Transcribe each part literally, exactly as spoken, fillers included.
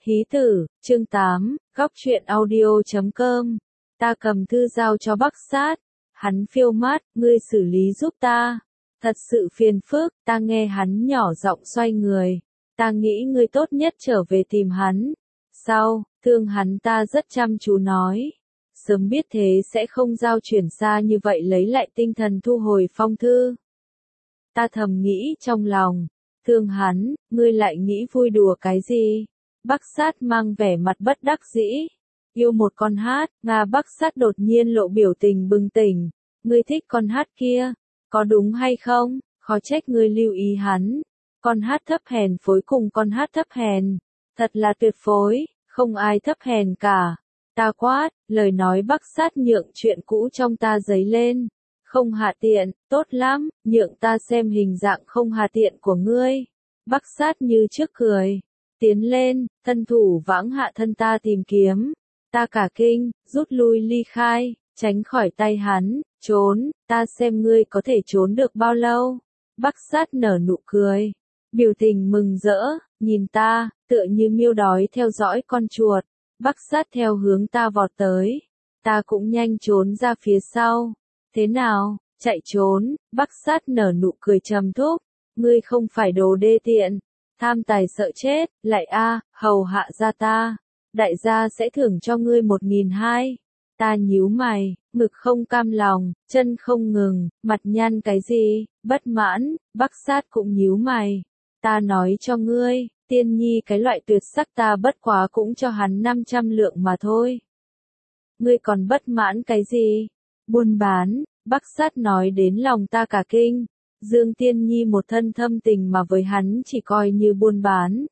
Hí tử, chương tám, góc truyện audio chấm com. Ta cầm thư giao cho Bắc Sát. Hắn phiêu mát, ngươi xử lý giúp ta. Thật sự phiền phức, ta nghe hắn nhỏ giọng xoay người. Ta nghĩ ngươi tốt nhất trở về tìm hắn. Sau, thương hắn ta rất chăm chú nói. Sớm biết thế sẽ không giao chuyển xa như vậy lấy lại tinh thần thu hồi phong thư. Ta thầm nghĩ trong lòng. Thương hắn, ngươi lại nghĩ vui đùa cái gì? Bắc Sát mang vẻ mặt bất đắc dĩ. Yêu một con hát, Nga Bắc Sát đột nhiên lộ biểu tình bừng tỉnh. Ngươi thích con hát kia, có đúng hay không? Khó trách ngươi lưu ý hắn. Con hát thấp hèn phối cùng con hát thấp hèn. Thật là tuyệt phối, không ai thấp hèn cả. Ta quát, lời nói Bắc Sát nhượng chuyện cũ trong ta dấy lên. Không hạ tiện, tốt lắm, nhượng ta xem hình dạng không hạ tiện của ngươi. Bắc Sát như trước cười. Tiến lên, thân thủ vãng hạ thân ta tìm kiếm. Ta cả kinh, rút lui ly khai, tránh khỏi tay hắn, trốn, ta xem ngươi có thể trốn được bao lâu. Bắc Sát nở nụ cười, biểu tình mừng rỡ, nhìn ta, tựa như miêu đói theo dõi con chuột. Bắc Sát theo hướng ta vọt tới, ta cũng nhanh trốn ra phía sau. Thế nào, chạy trốn? Bắc Sát nở nụ cười trầm thúc, ngươi không phải đồ đê tiện. Tham tài sợ chết, lại a, hầu hạ gia ta. Đại gia sẽ thưởng cho ngươi một nghìn hai. Ta nhíu mày, ngực không cam lòng, chân không ngừng, mặt nhăn cái gì, bất mãn, Bắc Sát cũng nhíu mày. Ta nói cho ngươi, tiên nhi cái loại tuyệt sắc ta bất quá cũng cho hắn năm trăm lượng mà thôi. Ngươi còn bất mãn cái gì? Buôn bán, Bắc Sát nói đến lòng ta cả kinh. Dương Tiên Nhi một thân thâm tình mà với hắn chỉ coi như buôn bán.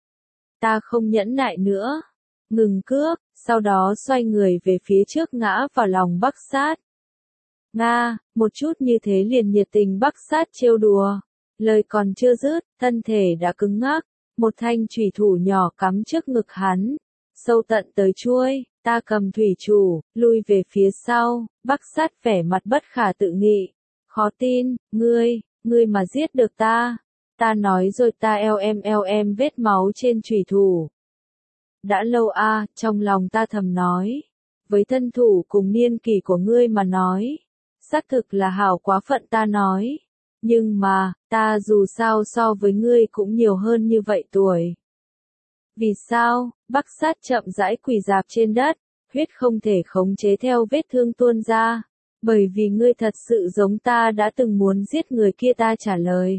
Ta không nhẫn nại nữa. Ngừng cước, sau đó xoay người về phía trước ngã vào lòng Bắc Sát. Nga, một chút như thế liền nhiệt tình Bắc Sát trêu đùa. Lời còn chưa dứt, thân thể đã cứng ngắc. Một thanh chủy thủ nhỏ cắm trước ngực hắn. Sâu tận tới chuôi, ta cầm thủy chủ, lui về phía sau. Bắc Sát vẻ mặt bất khả tự nghị. Khó tin, ngươi, ngươi mà giết được ta. Ta nói rồi ta eo em eo em vết máu trên chủy thủ. Đã lâu a, à, trong lòng ta thầm nói. Với thân thủ cùng niên kỷ của ngươi mà nói. Xác thực là hảo quá phận ta nói. Nhưng mà, ta dù sao so với ngươi cũng nhiều hơn như vậy tuổi. Vì sao? Bắc Sát chậm rãi quỳ dạp trên đất. Huyết không thể khống chế theo vết thương tuôn ra. Bởi vì ngươi thật sự giống ta đã từng muốn giết người kia ta trả lời.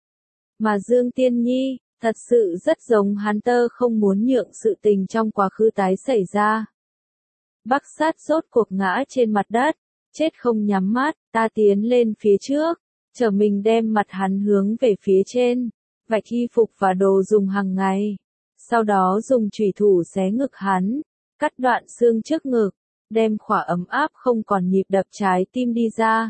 Mà Dương Tiên Nhi, thật sự rất giống hắn tơ không muốn nhượng sự tình trong quá khứ tái xảy ra. Bắc Sát sốt cuộc ngã trên mặt đất, chết không nhắm mắt, ta tiến lên phía trước, trở mình đem mặt hắn hướng về phía trên, vạch y phục và đồ dùng hàng ngày. Sau đó dùng chủy thủ xé ngực hắn, cắt đoạn xương trước ngực. Đem khỏa ấm áp không còn nhịp đập trái tim đi ra.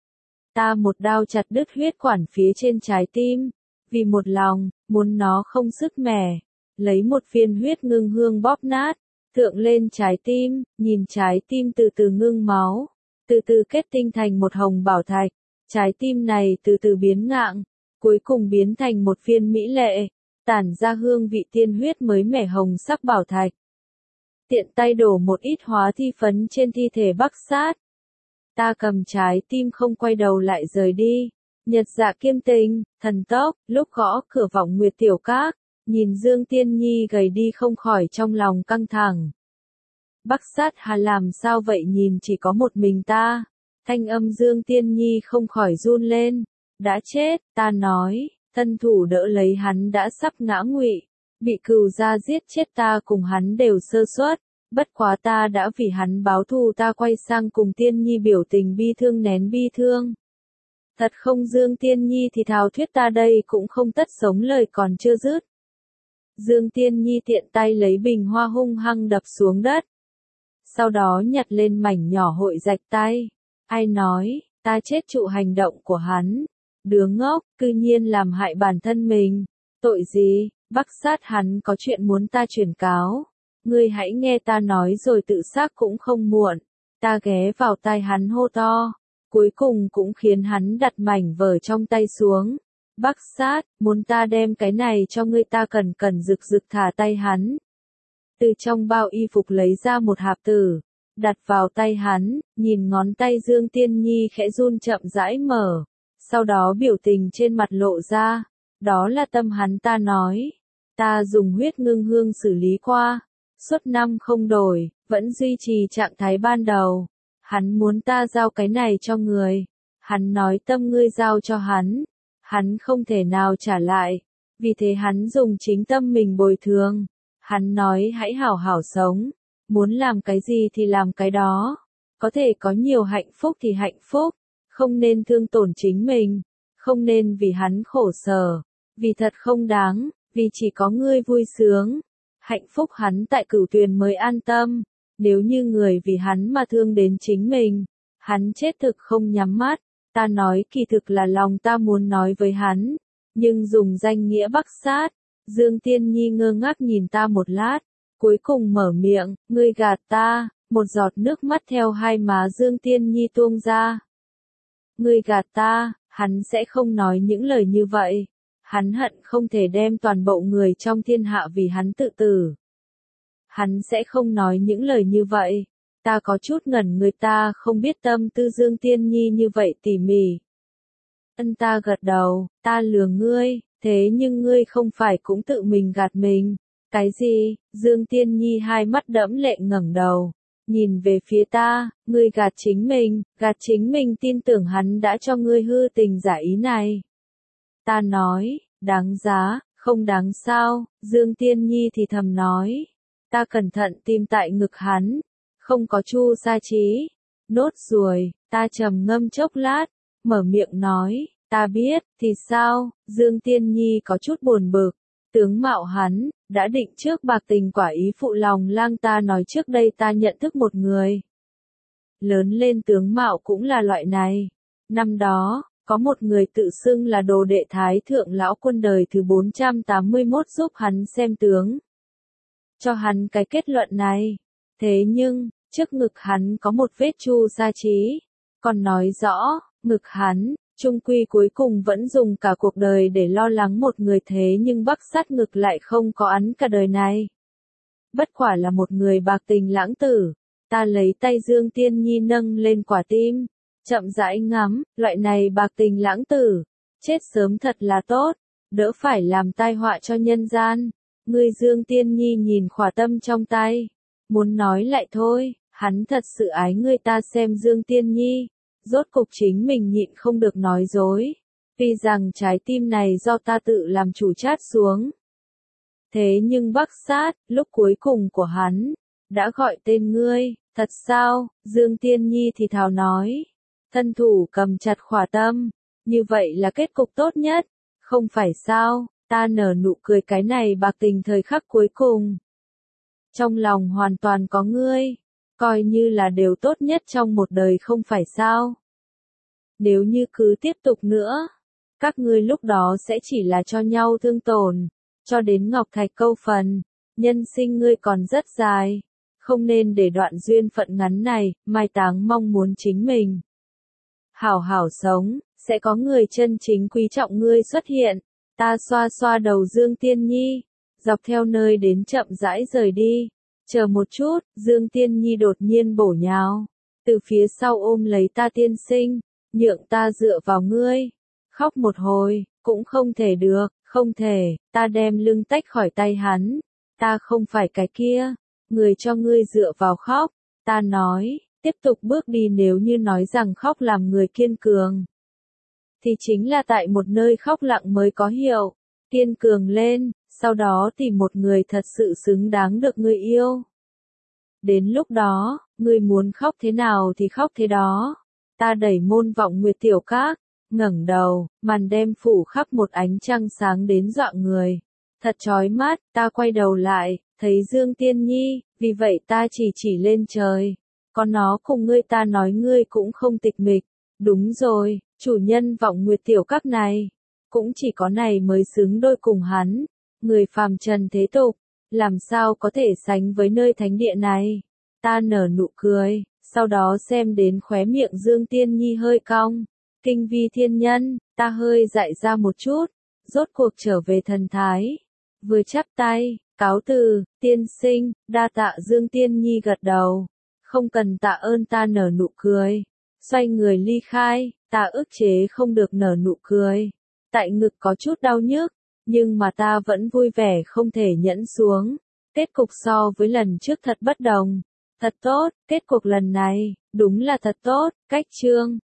Ta một đao chặt đứt huyết quản phía trên trái tim, vì một lòng, muốn nó không sức mẻ. Lấy một viên huyết ngưng hương bóp nát, thượng lên trái tim, nhìn trái tim từ từ ngưng máu, từ từ kết tinh thành một hồng bảo thạch. Trái tim này từ từ biến ngạng, cuối cùng biến thành một viên mỹ lệ, tản ra hương vị tiên huyết mới mẻ hồng sắc bảo thạch. Tiện tay đổ một ít hóa thi phấn trên thi thể Bắc Sát. Ta cầm trái tim không quay đầu lại rời đi. Nhật Dạ Kiêm Tinh, thần tốc, lúc gõ cửa Vọng Nguyệt Tiểu Các, nhìn Dương Tiên Nhi gầy đi không khỏi trong lòng căng thẳng. Bắc Sát hà làm sao vậy nhìn chỉ có một mình ta. Thanh âm Dương Tiên Nhi không khỏi run lên. Đã chết, ta nói, thân thủ đỡ lấy hắn đã sắp ngã ngụy. Bị cừu gia giết chết ta cùng hắn đều sơ suất, bất quá ta đã vì hắn báo thù ta quay sang cùng Tiên Nhi biểu tình bi thương nén bi thương. Thật không Dương Tiên Nhi thì thảo thuyết ta đây cũng không tất sống lời còn chưa dứt. Dương Tiên Nhi tiện tay lấy bình hoa hung hăng đập xuống đất. Sau đó nhặt lên mảnh nhỏ hội rạch tay. Ai nói, ta chết trụ hành động của hắn. Đứa ngốc, cư nhiên làm hại bản thân mình. Tội gì? Bắc Sát hắn có chuyện muốn ta truyền cáo. Ngươi hãy nghe ta nói rồi tự xác cũng không muộn. Ta ghé vào tai hắn hô to. Cuối cùng cũng khiến hắn đặt mảnh vở trong tay xuống. Bắc Sát, muốn ta đem cái này cho ngươi ta cần cần rực rực thả tay hắn. từ trong bao y phục lấy ra một hạp tử, đặt vào tay hắn, nhìn ngón tay Dương Tiên Nhi khẽ run chậm rãi mở, sau đó biểu tình trên mặt lộ ra, đó là tâm hắn. Ta nói, ta dùng huyết ngưng hương xử lý qua, suốt năm không đổi, vẫn duy trì trạng thái ban đầu. Hắn muốn ta giao cái này cho người. Hắn nói tâm ngươi giao cho hắn, hắn không thể nào trả lại, vì thế hắn dùng chính tâm mình bồi thường. Hắn nói hãy hảo hảo sống, muốn làm cái gì thì làm cái đó, có thể có nhiều hạnh phúc thì hạnh phúc, không nên thương tổn chính mình, không nên vì hắn khổ sở, vì thật không đáng, vì chỉ có ngươi vui sướng, hạnh phúc hắn tại Cửu Tuyền mới an tâm, nếu như người vì hắn mà thương đến chính mình, hắn chết thực không nhắm mắt. Ta nói kỳ thực là lòng ta muốn nói với hắn, nhưng dùng danh nghĩa Bắc Sát. Dương Tiên Nhi ngơ ngác nhìn ta một lát, cuối cùng mở miệng, ngươi gạt ta, một giọt nước mắt theo hai má Dương Tiên Nhi tuôn ra. Ngươi gạt ta, hắn sẽ không nói những lời như vậy, hắn hận không thể đem toàn bộ người trong thiên hạ vì hắn tự tử. Hắn sẽ không nói những lời như vậy. Ta có chút ngẩn người, ta không biết tâm tư Dương Tiên Nhi như vậy tỉ mỉ. Ân, ta gật đầu, ta lừa ngươi, thế nhưng ngươi không phải cũng tự mình gạt mình. Cái gì? Dương Tiên Nhi hai mắt đẫm lệ ngẩng đầu, nhìn về phía ta, ngươi gạt chính mình, gạt chính mình tin tưởng hắn đã cho ngươi hư tình giả ý này. Ta nói, đáng giá, không đáng sao, Dương Tiên Nhi thì thầm nói. Ta cẩn thận tìm tại ngực hắn, không có chu sa trí. Nốt ruồi, ta trầm ngâm chốc lát, mở miệng nói, ta biết, thì sao? Dương Tiên Nhi có chút buồn bực, tướng mạo hắn, đã định trước bạc tình quả ý phụ lòng lang. Ta nói trước đây ta nhận thức một người. Lớn lên tướng mạo cũng là loại này. Năm đó, có một người tự xưng là đồ đệ Thái Thượng Lão Quân đời thứ bốn trăm tám mươi mốt giúp hắn xem tướng. Cho hắn cái kết luận này. Thế nhưng, trước ngực hắn có một vết chu sa trí, còn nói rõ, ngực hắn, trung quy cuối cùng vẫn dùng cả cuộc đời để lo lắng một người, thế nhưng Bắc Sát ngực lại không có hắn cả đời này. Bất quả là một người bạc tình lãng tử. Ta lấy tay Dương Tiên Nhi nâng lên quả tim, chậm rãi ngắm, loại này bạc tình lãng tử, chết sớm thật là tốt, đỡ phải làm tai họa cho nhân gian. Ngươi Dương Tiên Nhi nhìn khỏa tâm trong tay, muốn nói lại thôi, hắn thật sự ái ngươi. Ta xem Dương Tiên Nhi, rốt cục chính mình nhịn không được nói dối, vì rằng trái tim này do ta tự làm chủ chát xuống. Thế nhưng Bắc Sát, lúc cuối cùng của hắn, đã gọi tên ngươi, thật sao? Dương Tiên Nhi thì thào nói, thân thủ cầm chặt khỏa tâm, như vậy là kết cục tốt nhất, không phải sao? Ta nở nụ cười, cái này bạc tình thời khắc cuối cùng. Trong lòng hoàn toàn có ngươi, coi như là điều tốt nhất trong một đời, không phải sao? Nếu như cứ tiếp tục nữa, các ngươi lúc đó sẽ chỉ là cho nhau thương tổn, cho đến ngọc thạch câu phần. Nhân sinh ngươi còn rất dài, không nên để đoạn duyên phận ngắn này mai táng mong muốn chính mình. Hảo hảo sống, sẽ có người chân chính quý trọng ngươi xuất hiện. Ta xoa xoa đầu Dương Tiên Nhi, dọc theo nơi đến chậm rãi rời đi. Chờ một chút, Dương Tiên Nhi đột nhiên bổ nhào, từ phía sau ôm lấy ta. Tiên sinh, nhượng ta dựa vào ngươi. Khóc một hồi, cũng không thể được, không thể. Ta đem lưng tách khỏi tay hắn. Ta không phải cái kia, người cho ngươi dựa vào khóc. Ta nói, tiếp tục bước đi. Nếu như nói rằng khóc làm người kiên cường, thì chính là tại một nơi khóc lặng mới có hiệu. Kiên cường lên, sau đó tìm một người thật sự xứng đáng được ngươi yêu. Đến lúc đó, ngươi muốn khóc thế nào thì khóc thế đó. Ta đẩy môn vọng nguyệt tiểu các, ngẩng đầu, màn đêm phủ khắp một ánh trăng sáng đến dọa người. Thật chói mắt. Ta quay đầu lại, thấy Dương Tiên Nhi, vì vậy ta chỉ chỉ lên trời. Có nó cùng ngươi. Ta nói ngươi cũng không tịch mịch. Đúng rồi, chủ nhân vọng nguyệt tiểu các này, cũng chỉ có này mới xứng đôi cùng hắn. Người phàm trần thế tục, làm sao có thể sánh với nơi thánh địa này. Ta nở nụ cười, sau đó xem đến khóe miệng Dương Tiên Nhi hơi cong. Kinh vi thiên nhân, ta hơi dại ra một chút, rốt cuộc trở về thần thái. Vừa chắp tay, Cáo từ, tiên sinh, đa tạ. Dương Tiên Nhi gật đầu. Không cần tạ ơn. Ta nở nụ cười. Xoay người ly khai, ta ức chế không được nở nụ cười. Tại ngực có chút đau nhức, nhưng mà ta vẫn vui vẻ không thể nhẫn xuống. Kết cục so với lần trước thật bất đồng. Thật tốt, kết cục lần này, đúng là thật tốt. Cách chương